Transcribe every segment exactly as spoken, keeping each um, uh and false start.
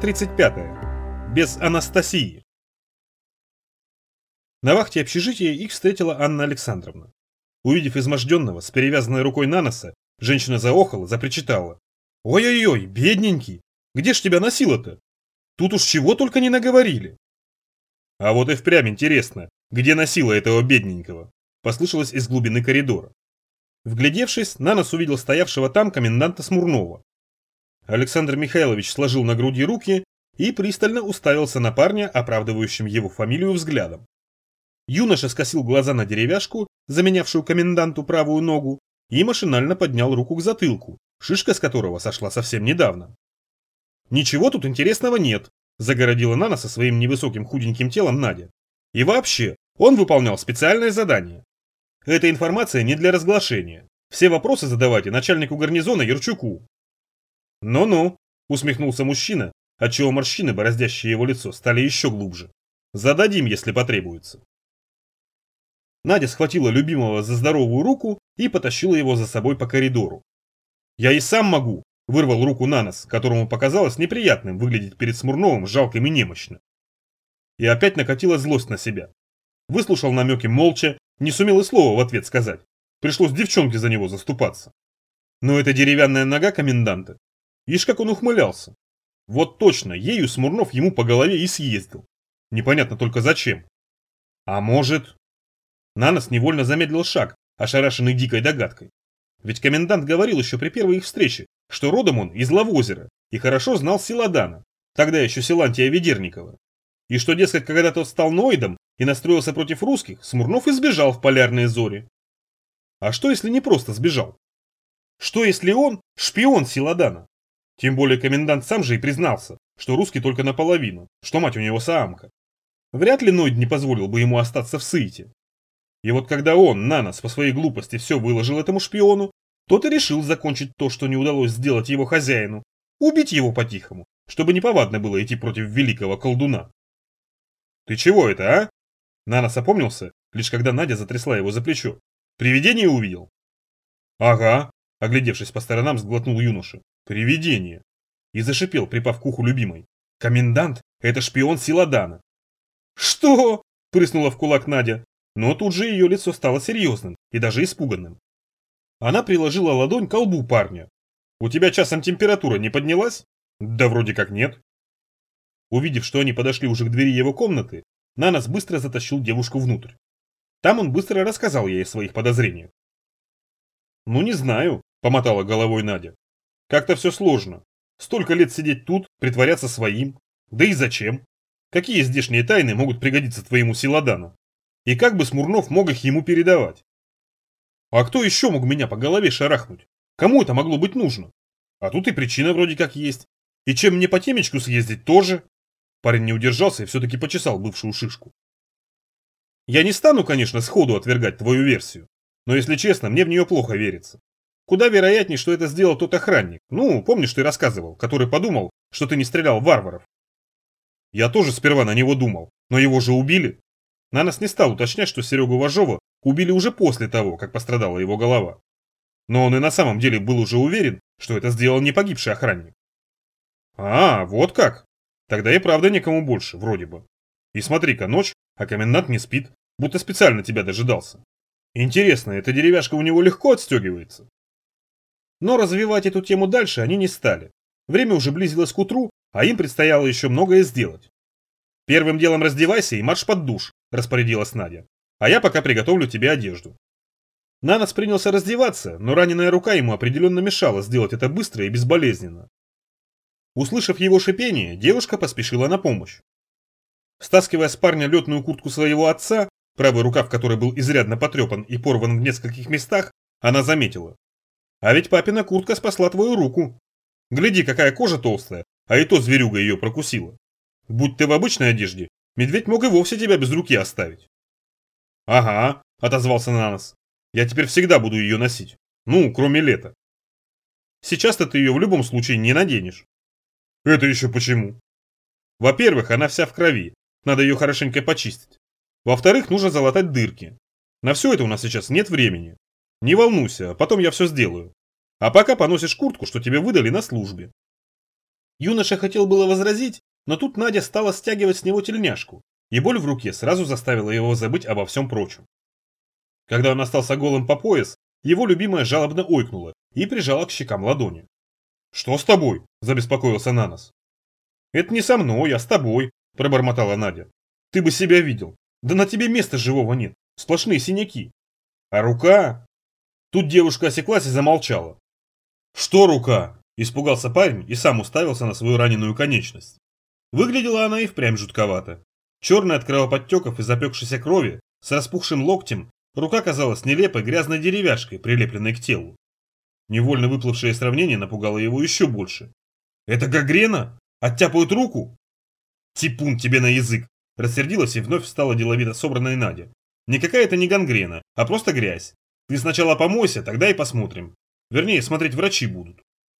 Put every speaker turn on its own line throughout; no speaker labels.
тридцать пятая. Без Анастасии. На вахте общежития их встретила Анна Александровна. Увидев изможденного, с перевязанной рукой на носа, женщина заохала, запричитала. «Ой-ой-ой, бедненький! Где ж тебя носило-то? Тут уж чего только не наговорили!» «А вот и впрямь интересно, где носило этого бедненького?» Послышалось из глубины коридора. Вглядевшись, Нанос увидел стоявшего там коменданта Смурнова. Александр Михайлович сложил на груди руки и пристально уставился на парня, оправдывающим его фамилию взглядом. Юноша скосил глаза на деревяшку, заменявшую коменданту правую ногу, и машинально поднял руку к затылку, шишка с которого сошла совсем недавно. «Ничего тут интересного нет», – загородила Наноса своим невысоким худеньким телом Надя. «И вообще, он выполнял специальное задание. Эта информация не для разглашения. Все вопросы задавайте начальнику гарнизона Ярчуку». «Ну-ну», – усмехнулся мужчина, отчего морщины, бороздящие его лицо, стали еще глубже. «Зададим, если потребуется». Надя схватила любимого за здоровую руку и потащила его за собой по коридору. «Я и сам могу», – вырвал руку Нанос, которому показалось неприятным выглядеть перед Смурновым жалким и немощно. И опять накатила злость на себя. Выслушал намеки молча, не сумел и слова в ответ сказать. Пришлось девчонке за него заступаться. Но эта деревянная нога коменданта. Ишь, как он ухмылялся. Вот точно, ею Смурнов ему по голове и съездил. Непонятно только зачем. А может... Нанос невольно замедлил шаг, ошарашенный дикой догадкой. Ведь комендант говорил еще при первой их встрече, что родом он из Лавозера и хорошо знал Силадана, тогда еще Силантия Ведерникова. И что, дескать, когда тот стал ноидом и настроился против русских, Смурнов избежал в полярные зори. А что, если не просто сбежал? Что, если он шпион Силадана? Тем более комендант сам же и признался, что русский только наполовину, что мать у него саамка. Вряд ли Нойд не позволил бы ему остаться в Сыите. И вот когда он, Нанос, по своей глупости все выложил этому шпиону, тот и решил закончить то, что не удалось сделать его хозяину, убить его по-тихому, чтобы неповадно было идти против великого колдуна. «Ты чего это, а?» Нанос опомнился, лишь когда Надя затрясла его за плечо. «Привидение увидел?» «Ага», оглядевшись по сторонам, сглотнул юноша. «Привидение!» И зашипел, припав к уху любимой. «Комендант – это шпион Силадана!» «Что?» – прыснула в кулак Надя, но тут же ее лицо стало серьезным и даже испуганным. Она приложила ладонь к колбу парня. «У тебя часом температура не поднялась?» «Да вроде как нет». Увидев, что они подошли уже к двери его комнаты, Нанос быстро затащил девушку внутрь. Там он быстро рассказал ей о своих подозрениях. «Ну не знаю», – помотала головой Надя. «Как-то все сложно. Столько лет сидеть тут, притворяться своим. Да и зачем? Какие здешние тайны могут пригодиться твоему Силадану? И как бы Смурнов мог их ему передавать? А кто еще мог меня по голове шарахнуть? Кому это могло быть нужно? А тут и причина вроде как есть. И чем мне по темечку съездить тоже?» Парень не удержался и все-таки почесал бывшую шишку. «Я не стану, конечно, сходу отвергать твою версию, но, если честно, мне в нее плохо верится. Куда вероятнее, что это сделал тот охранник, ну, помнишь, ты рассказывал, который подумал, что ты не стрелял в варваров?» «Я тоже сперва на него думал, но его же убили». Нанос не стал уточнять, что Серегу Вожова убили уже после того, как пострадала его голова. Но он и на самом деле был уже уверен, что это сделал не погибший охранник. «А, вот как? Тогда и правда никому больше, вроде бы. И смотри-ка, ночь, а комендант не спит, будто специально тебя дожидался. Интересно, эта деревяшка у него легко отстегивается?» Но развивать эту тему дальше они не стали. Время уже близилось к утру, а им предстояло еще многое сделать. «Первым делом раздевайся и марш под душ», – распорядилась Надя. «А я пока приготовлю тебе одежду». Нанос принялся раздеваться, но раненая рука ему определенно мешала сделать это быстро и безболезненно. Услышав его шипение, девушка поспешила на помощь. Стаскивая с парня летную куртку своего отца, правый рукав которой был изрядно потрепан и порван в нескольких местах, она заметила. «А ведь папина куртка спасла твою руку. Гляди, какая кожа толстая, а и то зверюга ее прокусила. Будь ты в обычной одежде, медведь мог и вовсе тебя без руки оставить». «Ага», – отозвался Нанос. «Я теперь всегда буду ее носить. Ну, кроме лета». «Сейчас-то ты ее в любом случае не наденешь». «Это еще почему?» «Во-первых, она вся в крови. Надо ее хорошенько почистить. Во-вторых, нужно залатать дырки. На все это у нас сейчас нет времени. Не волнуйся, потом я все сделаю. А пока поносишь куртку, что тебе выдали на службе». Юноша хотел было возразить, но тут Надя стала стягивать с него тельняшку, и боль в руке сразу заставила его забыть обо всем прочем. Когда он остался голым по пояс, его любимая жалобно ойкнула и прижала к щекам ладони. «Что с тобой?» – забеспокоился Нанос. «Это не со мной, а с тобой», – пробормотала Надя. «Ты бы себя видел. Да на тебе места живого нет, сплошные синяки. А рука...» Тут девушка осеклась и замолчала. «Что рука?» – испугался парень и сам уставился на свою раненую конечность. Выглядела она и впрямь жутковато. Черная от кровоподтеков и запекшейся крови, с распухшим локтем, рука казалась нелепой грязной деревяшкой, прилепленной к телу. Невольно выплывшее сравнение напугало его еще больше. «Это гангрена? Оттяпают руку?» «Типун тебе на язык!» – рассердилась и вновь встала деловито собранная Надя. «Никакая это не гангрена, а просто грязь. Ты сначала помойся, тогда и посмотрим. Вернее, смотреть врачи будут».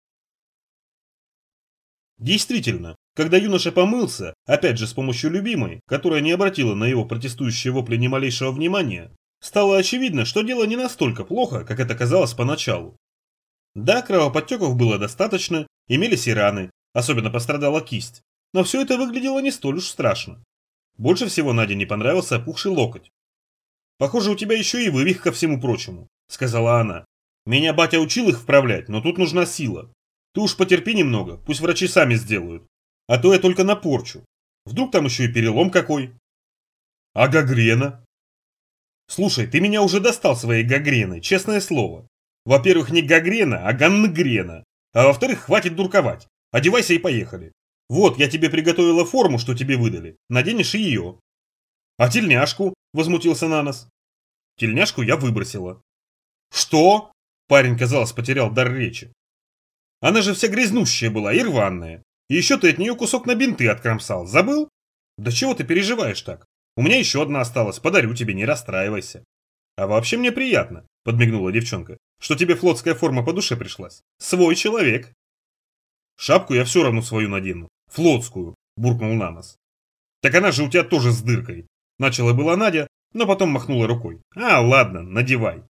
Действительно, когда юноша помылся, опять же с помощью любимой, которая не обратила на его протестующие вопли ни малейшего внимания, стало очевидно, что дело не настолько плохо, как это казалось поначалу. Да, кровоподтеков было достаточно, имелись и раны, особенно пострадала кисть, но все это выглядело не столь уж страшно. Больше всего Наде не понравился опухший локоть. «Похоже, у тебя еще и вывих ко всему прочему», — сказала она. «Меня батя учил их вправлять, но тут нужна сила. Ты уж потерпи немного, пусть врачи сами сделают. А то я только напорчу. Вдруг там еще и перелом какой?» «А гангрена?» «Слушай, ты меня уже достал своей гангреной, честное слово. Во-первых, не гангрена, а гангрена. А во-вторых, хватит дурковать. Одевайся и поехали. Вот, я тебе приготовила форму, что тебе выдали. Наденешь и ее». «А тельняшку?» – возмутился Нанос. «Тельняшку я выбросила». «Что?» – парень, казалось, потерял дар речи. «Она же вся грязнущая была и рваная. И еще ты от нее кусок на бинты откромсал. Забыл? Да чего ты переживаешь так? У меня еще одна осталась, подарю тебе, не расстраивайся». «А вообще мне приятно», – подмигнула девчонка, – «что тебе флотская форма по душе пришлась. Свой человек». «Шапку я все равно свою надену. Флотскую», – буркнул Нанос. «Так она же у тебя тоже с дыркой». Начала была Надя, но потом махнула рукой. «А, ладно, надевай».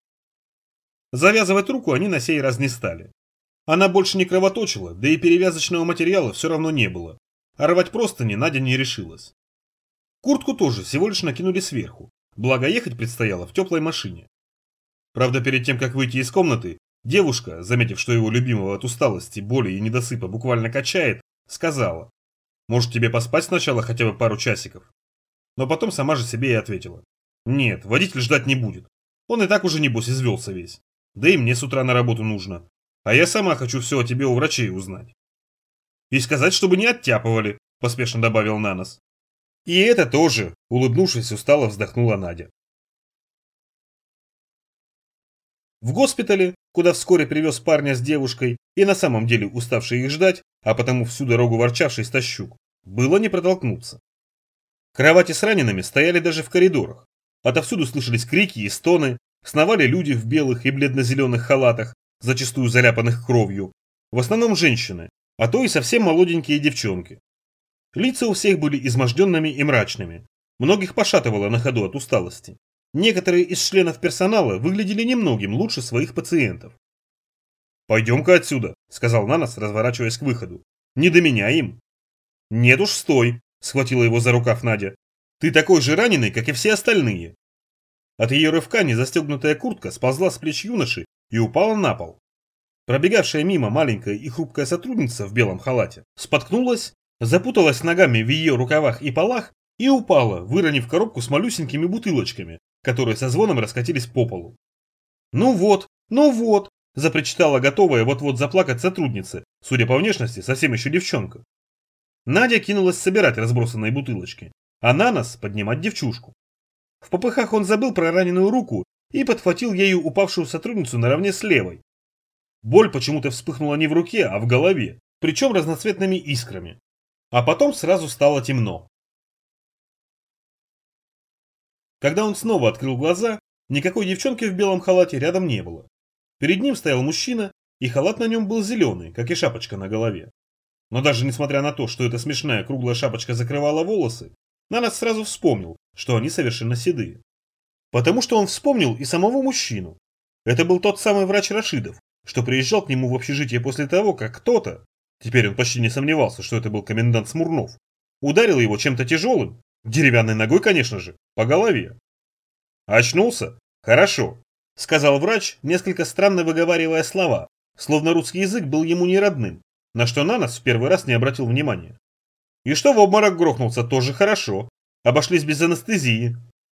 Завязывать руку они на сей раз не стали. Она больше не кровоточила, да и перевязочного материала все равно не было. А рвать простыни Надя не решилась. Куртку тоже всего лишь накинули сверху, благо ехать предстояло в теплой машине. Правда, перед тем, как выйти из комнаты, девушка, заметив, что его любимого от усталости, боли и недосыпа буквально качает, сказала: «Может, тебе поспать сначала хотя бы пару часиков?» Но потом сама же себе и ответила: «Нет, водитель ждать не будет. Он и так уже небось извелся весь. Да и мне с утра на работу нужно. А я сама хочу все о тебе у врачей узнать». «И сказать, чтобы не оттяпывали», – поспешно добавил Нанос. «И это тоже», – улыбнувшись, устало вздохнула Надя. В госпитале, куда вскоре привез парня с девушкой и на самом деле уставший их ждать, а потому всю дорогу ворчавший Стащук, было не протолкнуться. Кровати с ранеными стояли даже в коридорах. Отовсюду слышались крики и стоны, сновали люди в белых и бледно-зеленых халатах, зачастую заляпанных кровью. В основном женщины, а то и совсем молоденькие девчонки. Лица у всех были изможденными и мрачными. Многих пошатывало на ходу от усталости. Некоторые из членов персонала выглядели немногим лучше своих пациентов. «Пойдем-ка отсюда», – сказал Нанос, разворачиваясь к выходу. «Не до меня им». «Нет уж, стой», – схватила его за рукав Надя. «Ты такой же раненый, как и все остальные». От ее рывка незастегнутая куртка сползла с плеч юноши и упала на пол. Пробегавшая мимо маленькая и хрупкая сотрудница в белом халате споткнулась, запуталась ногами в ее рукавах и полах и упала, выронив коробку с малюсенькими бутылочками, которые со звоном раскатились по полу. «Ну вот, ну вот», – запричитала готовая вот-вот заплакать сотрудница, судя по внешности, совсем еще девчонка. Надя кинулась собирать разбросанные бутылочки, а Нанос поднимать девчушку. В попыхах он забыл про раненую руку и подхватил ею упавшую сотрудницу наравне с левой. Боль почему-то вспыхнула не в руке, а в голове, причем разноцветными искрами. А потом сразу стало темно. Когда он снова открыл глаза, никакой девчонки в белом халате рядом не было. Перед ним стоял мужчина, и халат на нем был зеленый, как и шапочка на голове. Но даже несмотря на то, что эта смешная круглая шапочка закрывала волосы, Нанос сразу вспомнил, что они совершенно седые. Потому что он вспомнил и самого мужчину. Это был тот самый врач Рашидов, что приезжал к нему в общежитие после того, как кто-то, Теперь он почти не сомневался, что это был комендант Смурнов. Ударил его чем-то тяжелым, деревянной ногой, конечно же, по голове. «Очнулся? Хорошо», — сказал врач, несколько странно выговаривая слова, словно русский язык был ему не родным, на что Нанос в первый раз не обратил внимания. «И что в обморок грохнулся, тоже хорошо. Обошлись без анестезии».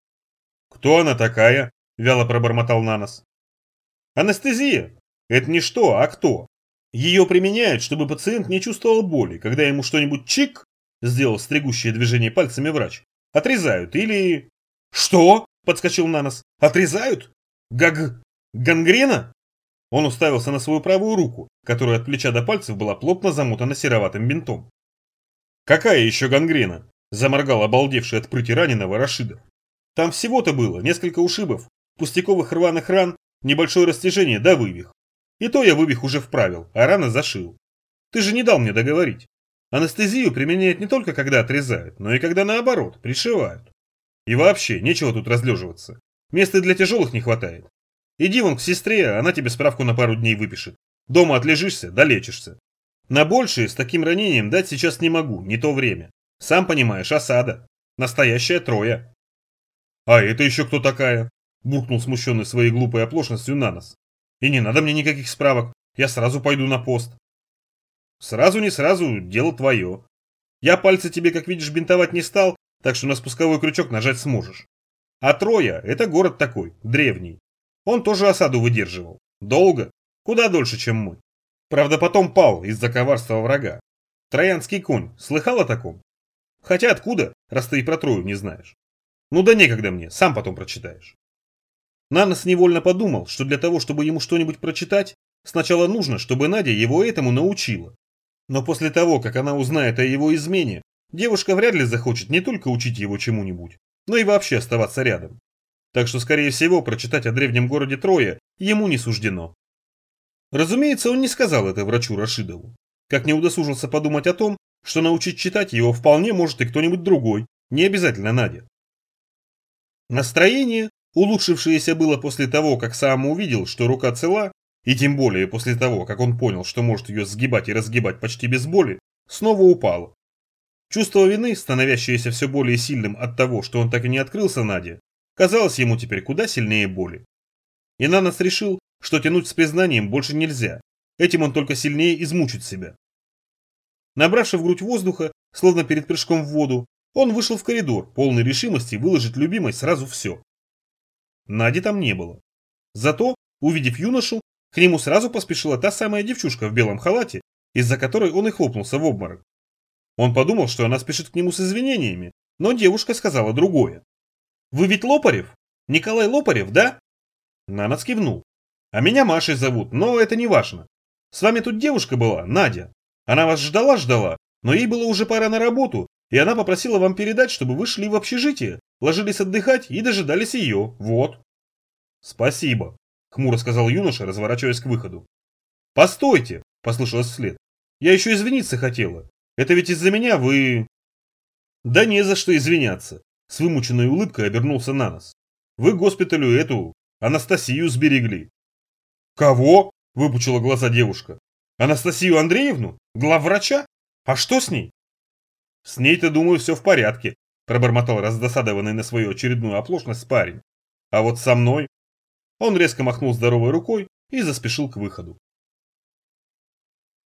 «Кто она такая?» – вяло пробормотал Нанос. «Анестезия – это не что, а кто. Ее применяют, чтобы пациент не чувствовал боли, когда ему что-нибудь чик, сделал стригущее движение пальцами врач, отрезают или...» «Что?» – подскочил Нанос. «Отрезают? Гаг... гангрена?» Он уставился на свою правую руку, которая от плеча до пальцев была плотно замотана сероватым бинтом. «Какая еще гангрена?» – заморгал обалдевший от прыти раненого Рашидов. «Там всего-то было несколько ушибов, пустяковых рваных ран, небольшое растяжение да вывих. И то я вывих уже вправил, а раны зашил. Ты же не дал мне договорить. Анестезию применяют не только когда отрезают, но и когда наоборот, пришивают. И вообще, нечего тут разлеживаться. Места для тяжелых не хватает. Иди вон к сестре, она тебе справку на пару дней выпишет. Дома отлежишься, долечишься. На большее с таким ранением дать сейчас не могу, не то время. Сам понимаешь, осада. Настоящая троя». «А это еще кто такая?» – буркнул смущенный своей глупой оплошностью Нанос. «И не надо мне никаких справок, я сразу пойду на пост». «Сразу не сразу, дело твое. Я пальцы тебе, как видишь, бинтовать не стал, так что на спусковой крючок нажать сможешь. А Троя – это город такой, древний. Он тоже осаду выдерживал. Долго, куда дольше, чем мы. Правда, потом пал из-за коварства врага. Троянский конь, слыхал о таком? Хотя откуда, раз ты и про Трою не знаешь? Ну да некогда мне, сам потом прочитаешь». Нанос невольно подумал, что для того, чтобы ему что-нибудь прочитать, сначала нужно, чтобы Надя его этому научила. Но после того, как она узнает о его измене, девушка вряд ли захочет не только учить его чему-нибудь, но и вообще оставаться рядом. Так что, скорее всего, прочитать о древнем городе Троя ему не суждено. Разумеется, он не сказал это врачу Рашидову, как не удосужился подумать о том, что научить читать его вполне может и кто-нибудь другой, не обязательно Надя. Настроение, улучшившееся было после того, как сам увидел, что рука цела, и тем более после того, как он понял, что может ее сгибать и разгибать почти без боли, снова упало. Чувство вины, становящееся все более сильным от того, что он так и не открылся Наде, казалось ему теперь куда сильнее боли. И Нанос решил, что тянуть с признанием больше нельзя, этим он только сильнее измучит себя. Набравши в грудь воздуха, словно перед прыжком в воду, он вышел в коридор, полный решимости выложить любимой сразу все. Нади там не было. Зато, увидев юношу, к нему сразу поспешила та самая девчушка в белом халате, из-за которой он и хлопнулся в обморок. Он подумал, что она спешит к нему с извинениями, но девушка сказала другое. «Вы ведь Лопарев? Николай Лопарев, да?» Нанос кивнул. «А меня Машей зовут, но это не важно. С вами тут девушка была, Надя. Она вас ждала-ждала, но ей было уже пора на работу, и она попросила вам передать, чтобы вы шли в общежитие, ложились отдыхать и дожидались ее, вот». «Спасибо», — хмуро сказал юноша, разворачиваясь к выходу. «Постойте», — послышалось вслед. «Я еще извиниться хотела. Это ведь из-за меня вы...» «Да не за что извиняться», — с вымученной улыбкой обернулся Нанос. «Вы госпиталю эту, Анастасию сберегли». «Кого?» — выпучила глаза девушка. «Анастасию Андреевну? Главврача? А что с ней?» «С ней-то, думаю, все в порядке», – пробормотал раздосадованный на свою очередную оплошность парень. «А вот со мной...» Он резко махнул здоровой рукой и заспешил к выходу.